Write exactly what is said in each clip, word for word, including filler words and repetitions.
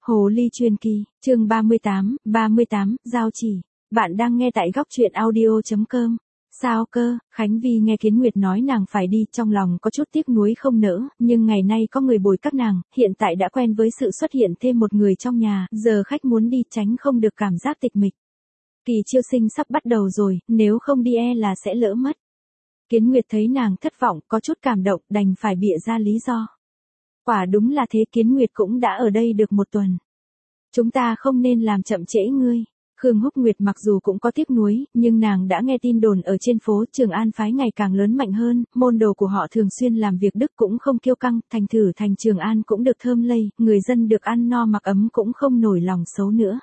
Hồ ly truyền kỳ, chương ba mươi tám, ba mươi tám, giao chỉ. Bạn đang nghe tại góc truyện audio chấm com. Sao cơ? Khánh Vi nghe Kiến Nguyệt nói nàng phải đi, trong lòng có chút tiếc nuối không nỡ, nhưng ngày nay có người bồi các nàng, hiện tại đã quen với sự xuất hiện thêm một người trong nhà, giờ khách muốn đi tránh không được cảm giác tịch mịch. Kỳ chiêu sinh sắp bắt đầu rồi, nếu không đi e là sẽ lỡ mất. Kiến Nguyệt thấy nàng thất vọng, có chút cảm động, đành phải bịa ra lý do. Quả đúng là thế, Kiến Nguyệt cũng đã ở đây được một tuần. Chúng ta không nên làm chậm trễ ngươi. Khương Húc Nguyệt mặc dù cũng có tiếc nuối, nhưng nàng đã nghe tin đồn ở trên phố Trường An phái ngày càng lớn mạnh hơn, môn đồ của họ thường xuyên làm việc đức cũng không kiêu căng, thành thử thành Trường An cũng được thơm lây, người dân được ăn no mặc ấm cũng không nổi lòng xấu nữa.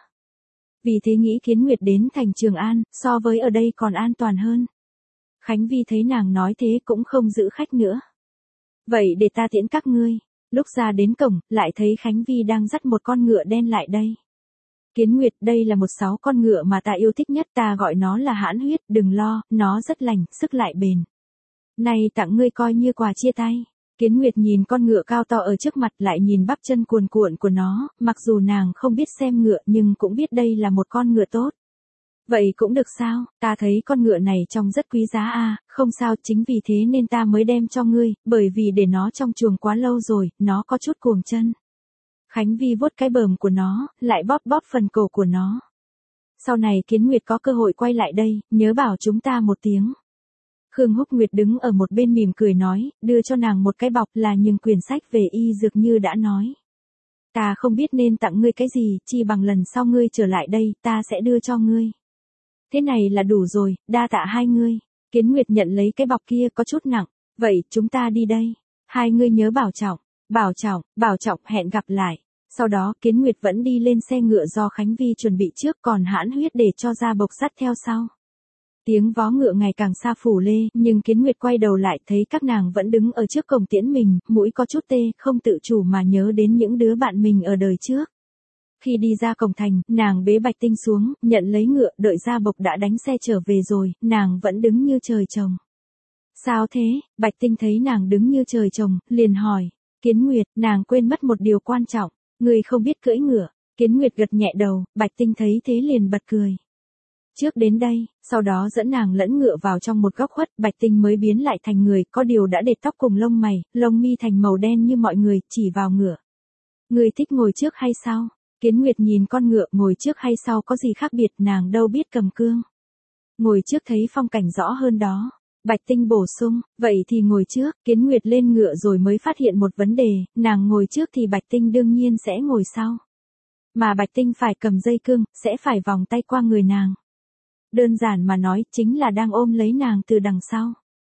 Vì thế nghĩ Kiến Nguyệt đến thành Trường An, so với ở đây còn an toàn hơn. Khánh Vi thấy nàng nói thế cũng không giữ khách nữa. Vậy để ta tiễn các ngươi. Lúc ra đến cổng, lại thấy Khánh Vi đang dắt một con ngựa đen lại đây. Kiến Nguyệt, đây là một sáu con ngựa mà ta yêu thích nhất, ta gọi nó là hãn huyết, đừng lo, nó rất lành, sức lại bền. Này tặng ngươi coi như quà chia tay. Kiến Nguyệt nhìn con ngựa cao to ở trước mặt, lại nhìn bắp chân cuồn cuộn của nó, mặc dù nàng không biết xem ngựa nhưng cũng biết đây là một con ngựa tốt. Vậy cũng được sao, ta thấy con ngựa này trông rất quý giá à, không sao, chính vì thế nên ta mới đem cho ngươi, bởi vì để nó trong chuồng quá lâu rồi, nó có chút cuồng chân. Khánh Vi vuốt cái bờm của nó, lại bóp bóp phần cổ của nó. Sau này Kiến Nguyệt có cơ hội quay lại đây, nhớ bảo chúng ta một tiếng. Khương Húc Nguyệt đứng ở một bên mỉm cười nói, đưa cho nàng một cái bọc là những quyển sách về y dược như đã nói. Ta không biết nên tặng ngươi cái gì, chi bằng lần sau ngươi trở lại đây, ta sẽ đưa cho ngươi. Thế này là đủ rồi, đa tạ hai ngươi. Kiến Nguyệt nhận lấy cái bọc kia có chút nặng. Vậy, chúng ta đi đây. Hai ngươi nhớ bảo trọng. Bảo trọng, bảo trọng, hẹn gặp lại. Sau đó, Kiến Nguyệt vẫn đi lên xe ngựa do Khánh Vi chuẩn bị trước, còn hãn huyết để cho ra bộc dắt theo sau. Tiếng vó ngựa ngày càng xa phủ lê, nhưng Kiến Nguyệt quay đầu lại thấy các nàng vẫn đứng ở trước cổng tiễn mình, mũi có chút tê, không tự chủ mà nhớ đến những đứa bạn mình ở đời trước. Khi đi ra cổng thành, nàng bế Bạch Tinh xuống, nhận lấy ngựa, đợi Gia Bộc đã đánh xe trở về rồi, nàng vẫn đứng như trời trồng. Sao thế? Bạch Tinh thấy nàng đứng như trời trồng, liền hỏi. Kiến Nguyệt, nàng quên mất một điều quan trọng, người không biết cưỡi ngựa. Kiến Nguyệt gật nhẹ đầu, Bạch Tinh thấy thế liền bật cười. Trước đến đây, sau đó dẫn nàng lẫn ngựa vào trong một góc khuất, Bạch Tinh mới biến lại thành người, có điều đã để tóc cùng lông mày, lông mi thành màu đen như mọi người, chỉ vào ngựa. Người thích ngồi trước hay sau? Kiến Nguyệt nhìn con ngựa, ngồi trước hay sau có gì khác biệt, nàng đâu biết cầm cương. Ngồi trước thấy phong cảnh rõ hơn đó. Bạch Tinh bổ sung, vậy thì ngồi trước. Kiến Nguyệt lên ngựa rồi mới phát hiện một vấn đề, nàng ngồi trước thì Bạch Tinh đương nhiên sẽ ngồi sau. Mà Bạch Tinh phải cầm dây cương, sẽ phải vòng tay qua người nàng. Đơn giản mà nói, chính là đang ôm lấy nàng từ đằng sau.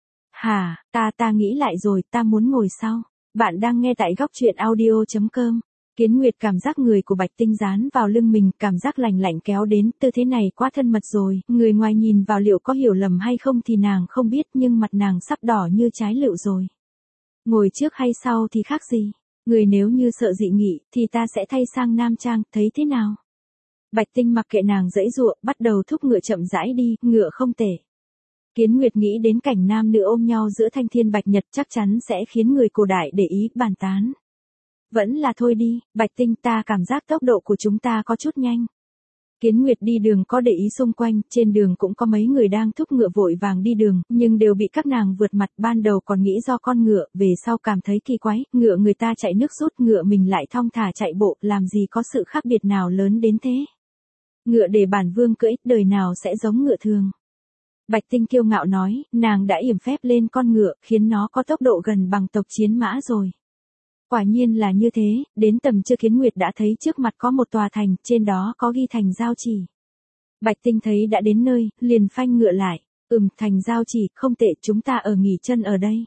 Hả, ta ta nghĩ lại rồi, ta muốn ngồi sau. Bạn đang nghe tại góc truyện audio chấm com. Kiến Nguyệt cảm giác người của Bạch Tinh dán vào lưng mình, cảm giác lạnh lạnh kéo đến, tư thế này quá thân mật rồi, người ngoài nhìn vào liệu có hiểu lầm hay không thì nàng không biết, nhưng mặt nàng sắp đỏ như trái lựu rồi. Ngồi trước hay sau thì khác gì, người nếu như sợ dị nghị, thì ta sẽ thay sang nam trang, thấy thế nào? Bạch Tinh mặc kệ nàng giãy giụa, bắt đầu thúc ngựa chậm rãi đi, ngựa không tệ. Kiến Nguyệt nghĩ đến cảnh nam nữ ôm nhau giữa thanh thiên bạch nhật chắc chắn sẽ khiến người cổ đại để ý, bàn tán. Vẫn là thôi đi, Bạch Tinh, ta cảm giác tốc độ của chúng ta có chút nhanh. Kiến Nguyệt đi đường có để ý xung quanh, trên đường cũng có mấy người đang thúc ngựa vội vàng đi đường, nhưng đều bị các nàng vượt mặt, ban đầu còn nghĩ do con ngựa, về sau cảm thấy kỳ quái, ngựa người ta chạy nước rút, ngựa mình lại thong thả chạy bộ, làm gì có sự khác biệt nào lớn đến thế. Ngựa để bản vương cưỡi, đời nào sẽ giống ngựa thường. Bạch Tinh kiêu ngạo nói, nàng đã yểm phép lên con ngựa, khiến nó có tốc độ gần bằng tộc chiến mã rồi. Quả nhiên là như thế, đến tầm trưa Kiến Nguyệt đã thấy trước mặt có một tòa thành, trên đó có ghi thành Giao Chỉ. Bạch Tinh thấy đã đến nơi, liền phanh ngựa lại, ừm, thành Giao Chỉ, không tệ, chúng ta ở nghỉ chân ở đây.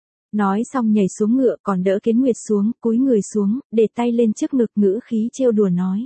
Nói xong nhảy xuống ngựa, còn đỡ Kiến Nguyệt xuống, cúi người xuống, để tay lên trước ngực, ngữ khí trêu đùa nói.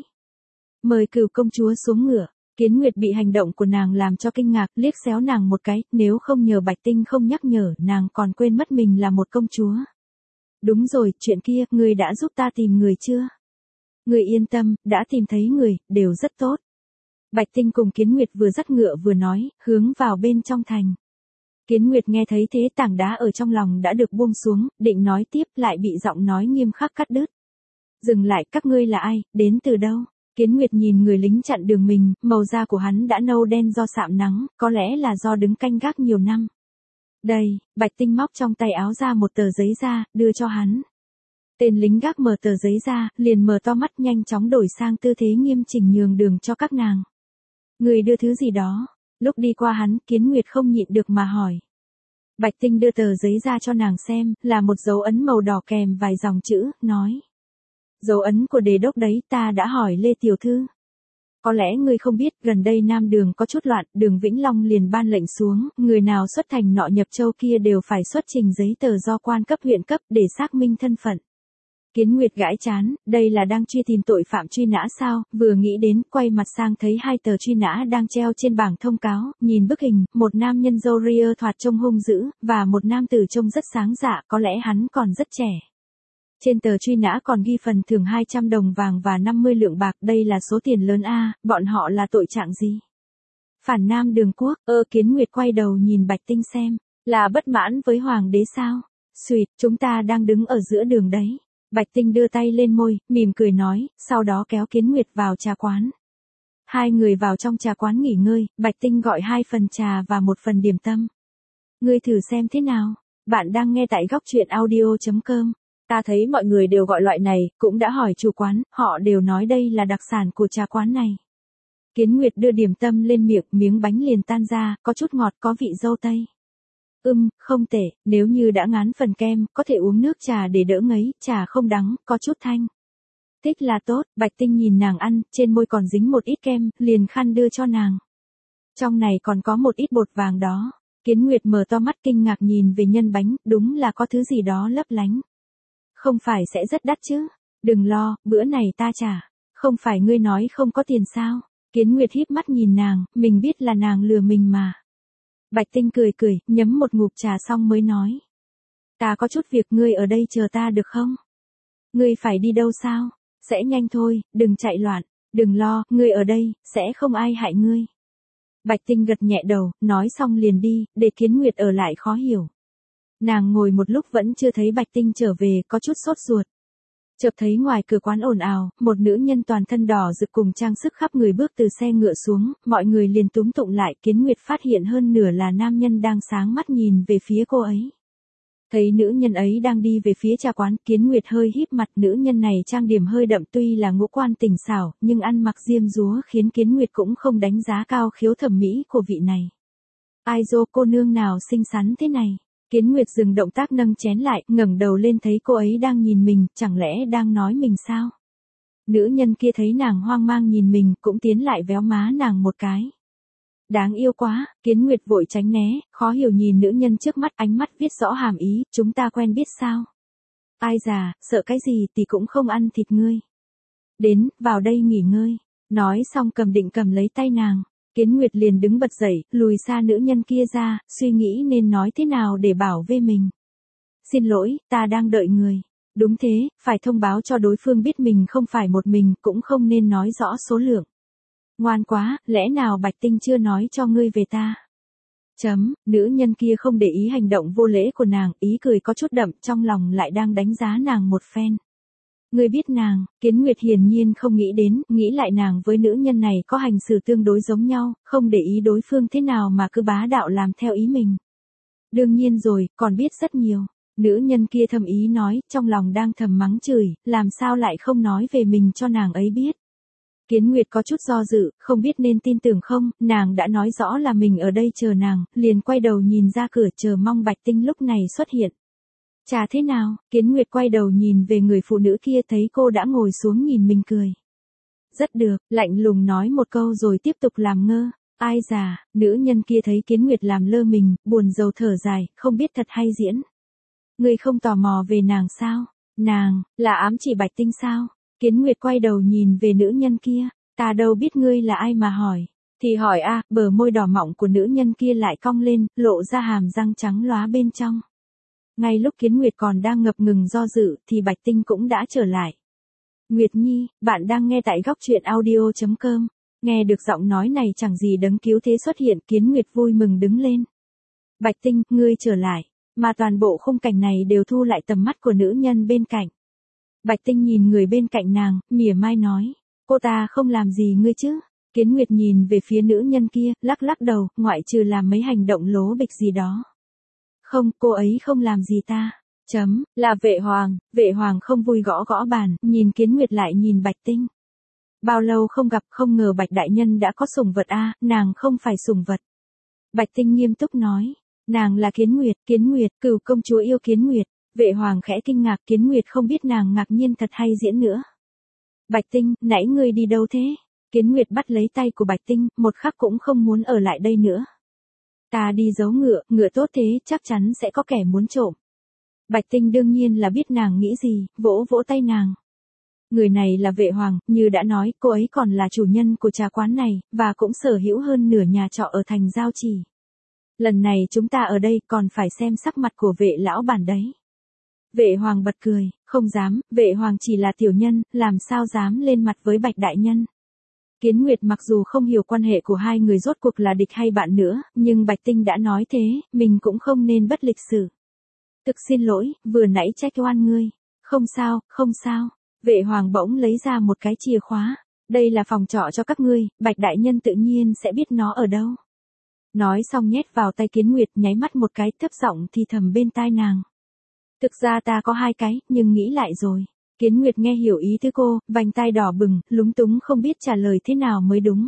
Mời Cửu công chúa xuống ngựa. Kiến Nguyệt bị hành động của nàng làm cho kinh ngạc, liếc xéo nàng một cái, nếu không nhờ Bạch Tinh không nhắc nhở, nàng còn quên mất mình là một công chúa. Đúng rồi, chuyện kia, ngươi đã giúp ta tìm người chưa? Ngươi yên tâm, đã tìm thấy người, đều rất tốt. Bạch Tinh cùng Kiến Nguyệt vừa dắt ngựa vừa nói, hướng vào bên trong thành. Kiến Nguyệt nghe thấy thế, tảng đá ở trong lòng đã được buông xuống, định nói tiếp lại bị giọng nói nghiêm khắc cắt đứt. Dừng lại, các ngươi là ai, đến từ đâu? Kiến Nguyệt nhìn người lính chặn đường mình, màu da của hắn đã nâu đen do sạm nắng, có lẽ là do đứng canh gác nhiều năm. Đây, Bạch Tinh móc trong tay áo ra một tờ giấy ra, đưa cho hắn. Tên lính gác mở tờ giấy ra, liền mở to mắt nhanh chóng đổi sang tư thế nghiêm chỉnh nhường đường cho các nàng. Người đưa thứ gì đó, lúc đi qua hắn, Kiến Nguyệt không nhịn được mà hỏi. Bạch Tinh đưa tờ giấy ra cho nàng xem, là một dấu ấn màu đỏ kèm vài dòng chữ, nói. Dấu ấn của đề đốc đấy, ta đã hỏi Lê Tiểu Thư. Có lẽ ngươi không biết, gần đây Nam Đường có chút loạn, Đường Vĩnh Long liền ban lệnh xuống, người nào xuất thành nọ nhập châu kia đều phải xuất trình giấy tờ do quan cấp huyện cấp để xác minh thân phận. Kiến Nguyệt gãi chán, đây là đang truy tìm tội phạm truy nã sao, vừa nghĩ đến, quay mặt sang thấy hai tờ truy nã đang treo trên bảng thông cáo, nhìn bức hình, một nam nhân râu ria thoạt trông hung dữ, và một nam tử trông rất sáng dạ, có lẽ hắn còn rất trẻ. Trên tờ truy nã còn ghi phần thưởng hai trăm đồng vàng và năm mươi lượng bạc, đây là số tiền lớn a, bọn họ là tội trạng gì? Phản Nam Đường quốc, ơ Kiến Nguyệt quay đầu nhìn Bạch Tinh xem, là bất mãn với hoàng đế sao? Xuyệt, chúng ta đang đứng ở giữa đường đấy. Bạch Tinh đưa tay lên môi, mỉm cười nói, sau đó kéo Kiến Nguyệt vào trà quán. Hai người vào trong trà quán nghỉ ngơi, Bạch Tinh gọi hai phần trà và một phần điểm tâm. Ngươi thử xem thế nào, bạn đang nghe tại góc truyện audio chấm com. Ta thấy mọi người đều gọi loại này, cũng đã hỏi chủ quán, họ đều nói đây là đặc sản của trà quán này. Kiến Nguyệt đưa điểm tâm lên miệng, miếng bánh liền tan ra, có chút ngọt có vị dâu tây. Ừm, không tệ, nếu như đã ngán phần kem, có thể uống nước trà để đỡ ngấy, trà không đắng, có chút thanh. Thích là tốt, Bạch Tinh nhìn nàng ăn, trên môi còn dính một ít kem, liền khăn đưa cho nàng. Trong này còn có một ít bột vàng đó. Kiến Nguyệt mở to mắt kinh ngạc nhìn về nhân bánh, đúng là có thứ gì đó lấp lánh. Không phải sẽ rất đắt chứ? Đừng lo, bữa này ta trả. Không phải ngươi nói không có tiền sao? Kiến Nguyệt híp mắt nhìn nàng, mình biết là nàng lừa mình mà. Bạch Tinh cười cười, nhấm một ngụm trà xong mới nói. Ta có chút việc, ngươi ở đây chờ ta được không? Ngươi phải đi đâu sao? Sẽ nhanh thôi, đừng chạy loạn, đừng lo, ngươi ở đây, sẽ không ai hại ngươi. Bạch Tinh gật nhẹ đầu, nói xong liền đi, để Kiến Nguyệt ở lại khó hiểu. Nàng ngồi một lúc vẫn chưa thấy Bạch Tinh trở về, có chút sốt ruột. Chợt thấy ngoài cửa quán ồn ào, một nữ nhân toàn thân đỏ rực cùng trang sức khắp người bước từ xe ngựa xuống, mọi người liền túm tụng lại, Kiến Nguyệt phát hiện hơn nửa là nam nhân đang sáng mắt nhìn về phía cô ấy. Thấy nữ nhân ấy đang đi về phía trà quán, Kiến Nguyệt hơi híp mặt, nữ nhân này trang điểm hơi đậm tuy là ngũ quan tình xảo, nhưng ăn mặc diêm dúa khiến Kiến Nguyệt cũng không đánh giá cao khiếu thẩm mỹ của vị này. Ai dô, cô nương nào xinh xắn thế này? Kiến Nguyệt dừng động tác nâng chén lại, ngẩng đầu lên thấy cô ấy đang nhìn mình, chẳng lẽ đang nói mình sao? Nữ nhân kia thấy nàng hoang mang nhìn mình, cũng tiến lại véo má nàng một cái. Đáng yêu quá, Kiến Nguyệt vội tránh né, khó hiểu nhìn nữ nhân trước mắt, ánh mắt viết rõ hàm ý, chúng ta quen biết sao? Ai già, sợ cái gì thì cũng không ăn thịt ngươi. Đến, vào đây nghỉ ngơi. Nói xong cầm định cầm lấy tay nàng. Kiến Nguyệt liền đứng bật dậy, lùi xa nữ nhân kia ra, suy nghĩ nên nói thế nào để bảo vệ mình. Xin lỗi, ta đang đợi người. Đúng thế, phải thông báo cho đối phương biết mình không phải một mình, cũng không nên nói rõ số lượng. Ngoan quá, lẽ nào Bạch Tinh chưa nói cho ngươi về ta? Chấm, nữ nhân kia không để ý hành động vô lễ của nàng, ý cười có chút đậm, trong lòng lại đang đánh giá nàng một phen. Ngươi biết nàng, Kiến Nguyệt hiển nhiên không nghĩ đến, nghĩ lại nàng với nữ nhân này có hành xử tương đối giống nhau, không để ý đối phương thế nào mà cứ bá đạo làm theo ý mình. Đương nhiên rồi, còn biết rất nhiều. Nữ nhân kia thầm ý nói, trong lòng đang thầm mắng chửi, làm sao lại không nói về mình cho nàng ấy biết. Kiến Nguyệt có chút do dự, không biết nên tin tưởng không, nàng đã nói rõ là mình ở đây chờ nàng, liền quay đầu nhìn ra cửa chờ mong Bạch Tinh lúc này xuất hiện. Chả thế nào, Kiến Nguyệt quay đầu nhìn về người phụ nữ kia thấy cô đã ngồi xuống nhìn mình cười. Rất được, lạnh lùng nói một câu rồi tiếp tục làm ngơ. Ai già, nữ nhân kia thấy Kiến Nguyệt làm lơ mình, buồn rầu thở dài, không biết thật hay diễn. Ngươi không tò mò về nàng sao? Nàng, là ám chỉ Bạch Tinh sao? Kiến Nguyệt quay đầu nhìn về nữ nhân kia, ta đâu biết ngươi là ai mà hỏi. Thì hỏi a, à, bờ môi đỏ mọng của nữ nhân kia lại cong lên, lộ ra hàm răng trắng lóa bên trong. Ngay lúc Kiến Nguyệt còn đang ngập ngừng do dự, thì Bạch Tinh cũng đã trở lại. Nguyệt Nhi, bạn đang nghe tại góc truyện audio chấm com. Nghe được giọng nói này chẳng gì đấng cứu thế xuất hiện, Kiến Nguyệt vui mừng đứng lên. Bạch Tinh, ngươi trở lại, mà toàn bộ khung cảnh này đều thu lại tầm mắt của nữ nhân bên cạnh. Bạch Tinh nhìn người bên cạnh nàng, mỉa mai nói, cô ta không làm gì ngươi chứ? Kiến Nguyệt nhìn về phía nữ nhân kia, lắc lắc đầu, ngoại trừ làm mấy hành động lố bịch gì đó. Không, cô ấy không làm gì ta. Chấm, là Vệ Hoàng. Vệ Hoàng không vui gõ gõ bàn, nhìn Kiến Nguyệt lại nhìn Bạch Tinh. Bao lâu không gặp, không ngờ Bạch đại nhân đã có sủng vật a, nàng không phải sủng vật. Bạch Tinh nghiêm túc nói, nàng là Kiến Nguyệt, Kiến Nguyệt, cửu công chúa yêu Kiến Nguyệt. Vệ Hoàng khẽ kinh ngạc, Kiến Nguyệt không biết nàng ngạc nhiên thật hay diễn nữa. Bạch Tinh, nãy ngươi đi đâu thế? Kiến Nguyệt bắt lấy tay của Bạch Tinh, một khắc cũng không muốn ở lại đây nữa. Ta đi giấu ngựa, ngựa tốt thế, chắc chắn sẽ có kẻ muốn trộm. Bạch Tinh đương nhiên là biết nàng nghĩ gì, vỗ vỗ tay nàng. Người này là Vệ Hoàng, như đã nói, cô ấy còn là chủ nhân của trà quán này, và cũng sở hữu hơn nửa nhà trọ ở thành Giao Chỉ. Lần này chúng ta ở đây còn phải xem sắc mặt của Vệ lão bản đấy. Vệ Hoàng bật cười, không dám, Vệ Hoàng chỉ là tiểu nhân, làm sao dám lên mặt với Bạch đại nhân. Kiến Nguyệt mặc dù không hiểu quan hệ của hai người rốt cuộc là địch hay bạn nữa, nhưng Bạch Tinh đã nói thế, mình cũng không nên bất lịch sự. Thực xin lỗi, vừa nãy trách oan ngươi. Không sao, không sao. Vệ Hoàng bỗng lấy ra một cái chìa khóa. Đây là phòng trọ cho các ngươi, Bạch đại nhân tự nhiên sẽ biết nó ở đâu. Nói xong nhét vào tay Kiến Nguyệt, nháy mắt một cái, thấp giọng thì thầm bên tai nàng. Thực ra ta có hai cái, nhưng nghĩ lại rồi. Kiến Nguyệt nghe hiểu ý tứ cô, vành tai đỏ bừng, lúng túng không biết trả lời thế nào mới đúng.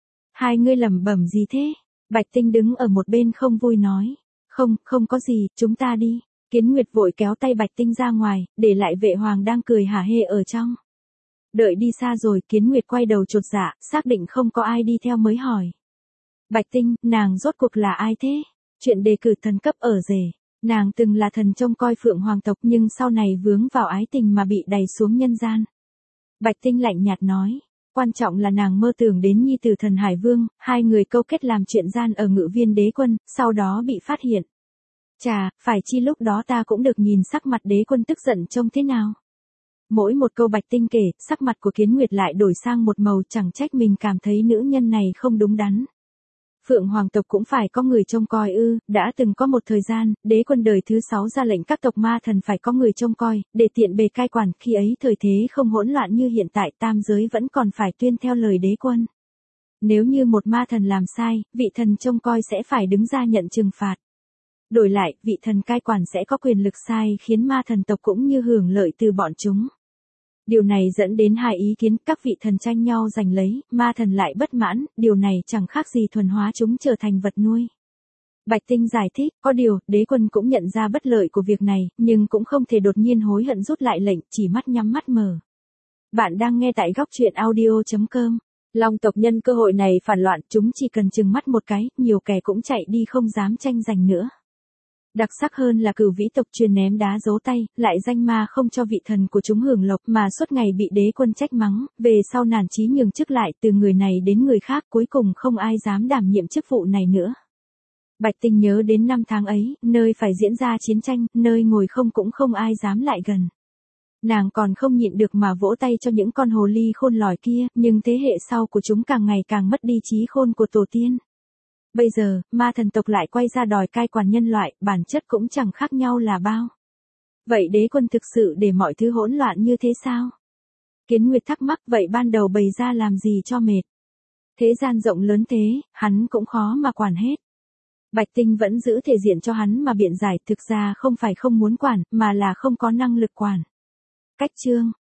Hai ngươi lẩm bẩm gì thế? Bạch Tinh đứng ở một bên không vui nói. Không, không có gì, chúng ta đi. Kiến Nguyệt vội kéo tay Bạch Tinh ra ngoài, để lại Vệ Hoàng đang cười hả hê ở trong. Đợi đi xa rồi, Kiến Nguyệt quay đầu chột dạ, xác định không có ai đi theo mới hỏi. Bạch Tinh, nàng rốt cuộc là ai thế? Chuyện đề cử thần cấp ở rể. Nàng từng là thần trông coi Phượng Hoàng tộc nhưng sau này vướng vào ái tình mà bị đày xuống nhân gian. Bạch Tinh lạnh nhạt nói, quan trọng là nàng mơ tưởng đến nhi tử thần Hải Vương, hai người câu kết làm chuyện gian ở Ngự Viên Đế Quân, sau đó bị phát hiện. Chà, phải chi lúc đó ta cũng được nhìn sắc mặt Đế Quân tức giận trông thế nào. Mỗi một câu Bạch Tinh kể, sắc mặt của Kiến Nguyệt lại đổi sang một màu, chẳng trách mình cảm thấy nữ nhân này không đúng đắn. Phượng Hoàng tộc cũng phải có người trông coi ư, đã từng có một thời gian, Đế Quân đời thứ sáu ra lệnh các tộc ma thần phải có người trông coi, để tiện bề cai quản, khi ấy thời thế không hỗn loạn như hiện tại, tam giới vẫn còn phải tuyên theo lời Đế Quân. Nếu như một ma thần làm sai, vị thần trông coi sẽ phải đứng ra nhận trừng phạt. Đổi lại, vị thần cai quản sẽ có quyền lực sai khiến ma thần tộc cũng như hưởng lợi từ bọn chúng. Điều này dẫn đến hai ý kiến, các vị thần tranh nhau giành lấy, ma thần lại bất mãn, điều này chẳng khác gì thuần hóa chúng trở thành vật nuôi. Bạch Tinh giải thích, có điều, Đế Quân cũng nhận ra bất lợi của việc này, nhưng cũng không thể đột nhiên hối hận rút lại lệnh, chỉ mắt nhắm mắt mở. Bạn đang nghe tại góc truyện audio chấm com. Long tộc nhân cơ hội này phản loạn, chúng chỉ cần chừng mắt một cái, nhiều kẻ cũng chạy đi không dám tranh giành nữa. Đặc sắc hơn là Cửu Vĩ tộc truyền ném đá giấu tay, lại danh ma không cho vị thần của chúng hưởng lộc mà suốt ngày bị Đế Quân trách mắng, về sau nản chí nhường chức lại từ người này đến người khác, cuối cùng không ai dám đảm nhiệm chức vụ này nữa. Bạch Tinh nhớ đến năm tháng ấy, nơi phải diễn ra chiến tranh, nơi ngồi không cũng không ai dám lại gần. Nàng còn không nhịn được mà vỗ tay cho những con hồ ly khôn lỏi kia, nhưng thế hệ sau của chúng càng ngày càng mất đi trí khôn của tổ tiên. Bây giờ, ma thần tộc lại quay ra đòi cai quản nhân loại, bản chất cũng chẳng khác nhau là bao. Vậy Đế Quân thực sự để mọi thứ hỗn loạn như thế sao? Kiến Nguyệt thắc mắc, vậy ban đầu bày ra làm gì cho mệt? Thế gian rộng lớn thế, hắn cũng khó mà quản hết. Bạch Tinh vẫn giữ thể diện cho hắn mà biện giải, thực ra không phải không muốn quản, mà là không có năng lực quản. Cách chương